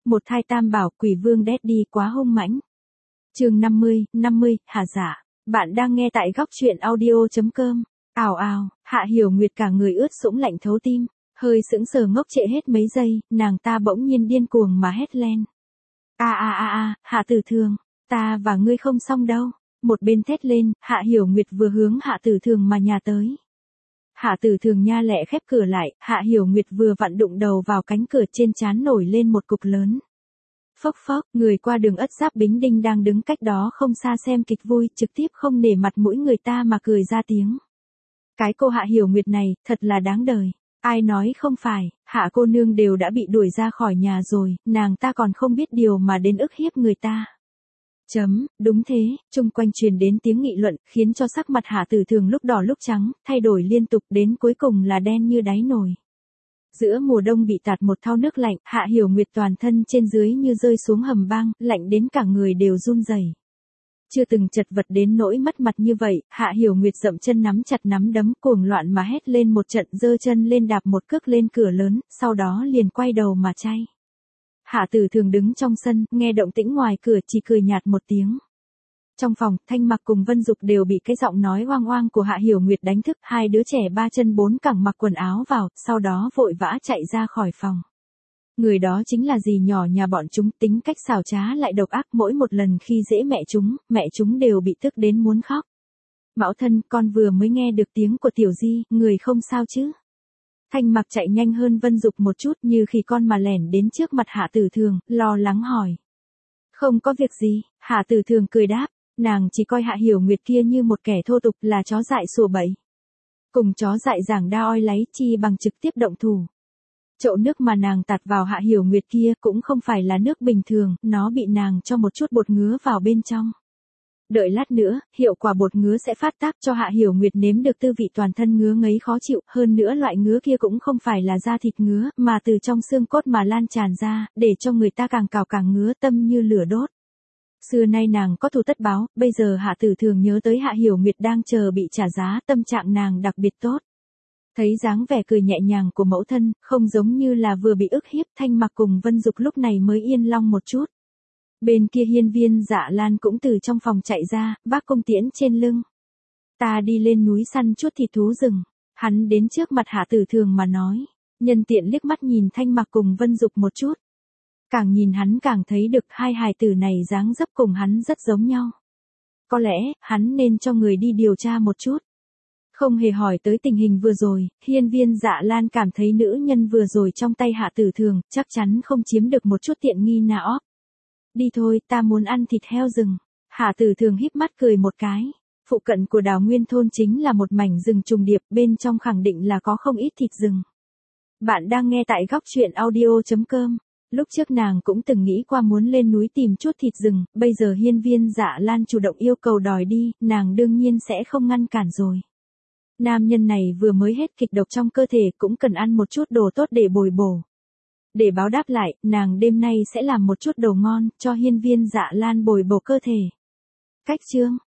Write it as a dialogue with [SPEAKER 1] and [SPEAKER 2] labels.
[SPEAKER 1] Một thai tam bảo quỷ vương Daddy quá hung mãnh. Chương 50, Hà Dạ. Bạn đang nghe tại góc truyện audio.com. Ào ào, Hạ Hiểu Nguyệt cả người ướt sũng lạnh thấu tim, hơi sững sờ ngốc trệ hết mấy giây, nàng ta bỗng nhiên điên cuồng mà hét lên. Hạ Tử Thường, ta và ngươi không xong đâu. Một bên thét lên, Hạ Hiểu Nguyệt vừa hướng Hạ Tử Thường mà nhào tới. Hạ Tử Thường nha lẹ khép cửa lại, Hạ Hiểu Nguyệt vừa vặn đụng đầu vào cánh cửa, trên trán nổi lên một cục lớn. Phốc phốc, người qua đường Ất Giáp Bính Đinh đang đứng cách đó không xa xem kịch vui, trực tiếp không nể mặt mũi người ta mà cười ra tiếng. Cái cô Hạ Hiểu Nguyệt này, thật là đáng đời. Ai nói không phải, Hạ cô nương đều đã bị đuổi ra khỏi nhà rồi, nàng ta còn không biết điều mà đến ức hiếp người ta. Đúng thế, chung quanh truyền đến tiếng nghị luận, khiến cho sắc mặt Hạ Tử Thường lúc đỏ lúc trắng, thay đổi liên tục đến cuối cùng là đen như đáy nồi. Giữa mùa đông bị tạt một thau nước lạnh, Hạ Hiểu Nguyệt toàn thân trên dưới như rơi xuống hầm băng, lạnh đến cả người đều run rẩy. Chưa từng chật vật đến nỗi mất mặt như vậy, Hạ Hiểu Nguyệt dậm chân nắm chặt nắm đấm, cuồng loạn mà hét lên một trận, giơ chân lên đạp một cước lên cửa lớn, sau đó liền quay đầu mà chay. Hạ Tử Thường đứng trong sân, nghe động tĩnh ngoài cửa chỉ cười nhạt một tiếng. Trong phòng, Thanh Mặc cùng Vân Dục đều bị cái giọng nói oang oang của Hạ Hiểu Nguyệt đánh thức, hai đứa trẻ ba chân bốn cẳng mặc quần áo vào, sau đó vội vã chạy ra khỏi phòng. Người đó chính là dì nhỏ nhà bọn chúng, tính cách xảo trá lại độc ác, mỗi một lần khi dễ mẹ chúng đều bị tức đến muốn khóc. Mẫu thân, con vừa mới nghe được tiếng của Tiểu Di, người không sao chứ? Thanh Mặc chạy nhanh hơn Vân Dục một chút, như khi con mà lẻn đến trước mặt Hạ Tử Thường, lo lắng hỏi. Không có việc gì, Hạ Tử Thường cười đáp, nàng chỉ coi Hạ Hiểu Nguyệt kia như một kẻ thô tục, là chó dại sủa bậy. Cùng chó dại giảng đa oi lấy chi bằng trực tiếp động thủ. Chậu nước mà nàng tạt vào Hạ Hiểu Nguyệt kia cũng không phải là nước bình thường, nó bị nàng cho một chút bột ngứa vào bên trong. Đợi lát nữa, hiệu quả bột ngứa sẽ phát tác cho Hạ Hiểu Nguyệt nếm được tư vị toàn thân ngứa ngấy khó chịu, hơn nữa loại ngứa kia cũng không phải là da thịt ngứa, mà từ trong xương cốt mà lan tràn ra, để cho người ta càng cào càng ngứa, tâm như lửa đốt. Xưa nay nàng có thù tất báo, bây giờ Hạ Tử Thường nhớ tới Hạ Hiểu Nguyệt đang chờ bị trả giá, tâm trạng nàng đặc biệt tốt. Thấy dáng vẻ cười nhẹ nhàng của mẫu thân, không giống như là vừa bị ức hiếp, Thanh Mặc cùng Vân Dục lúc này mới yên lòng một chút. Bên kia Hiên Viên Dạ Lan cũng từ trong phòng chạy ra, vác cung tiễn trên lưng. Ta đi lên núi săn chút thịt thú rừng. Hắn đến trước mặt Hạ Tử Thường mà nói, nhân tiện liếc mắt nhìn Thanh Mặc cùng Vân Dục một chút. Càng nhìn hắn càng thấy được hai hài tử này dáng dấp cùng hắn rất giống nhau. Có lẽ, hắn nên cho người đi điều tra một chút. Không hề hỏi tới tình hình vừa rồi, Hiên Viên Dạ Lan cảm thấy nữ nhân vừa rồi trong tay Hạ Tử Thường, chắc chắn không chiếm được một chút tiện nghi nào. Đi thôi, ta muốn ăn thịt heo rừng. Hạ Tử Thường híp mắt cười một cái. Phụ cận của Đào Nguyên thôn chính là một mảnh rừng trùng điệp, bên trong khẳng định là có không ít thịt rừng. Bạn đang nghe tại góc truyện audio.com. Lúc trước nàng cũng từng nghĩ qua muốn lên núi tìm chút thịt rừng, bây giờ Hiên Viên Dạ Lan chủ động yêu cầu đòi đi, nàng đương nhiên sẽ không ngăn cản rồi. Nam nhân này vừa mới hết kịch độc trong cơ thể, cũng cần ăn một chút đồ tốt để bồi bổ. Để báo đáp lại, nàng đêm nay sẽ làm một chút đồ ngon, cho Hiên Viên Dạ Lan bồi bổ cơ thể. Cách chương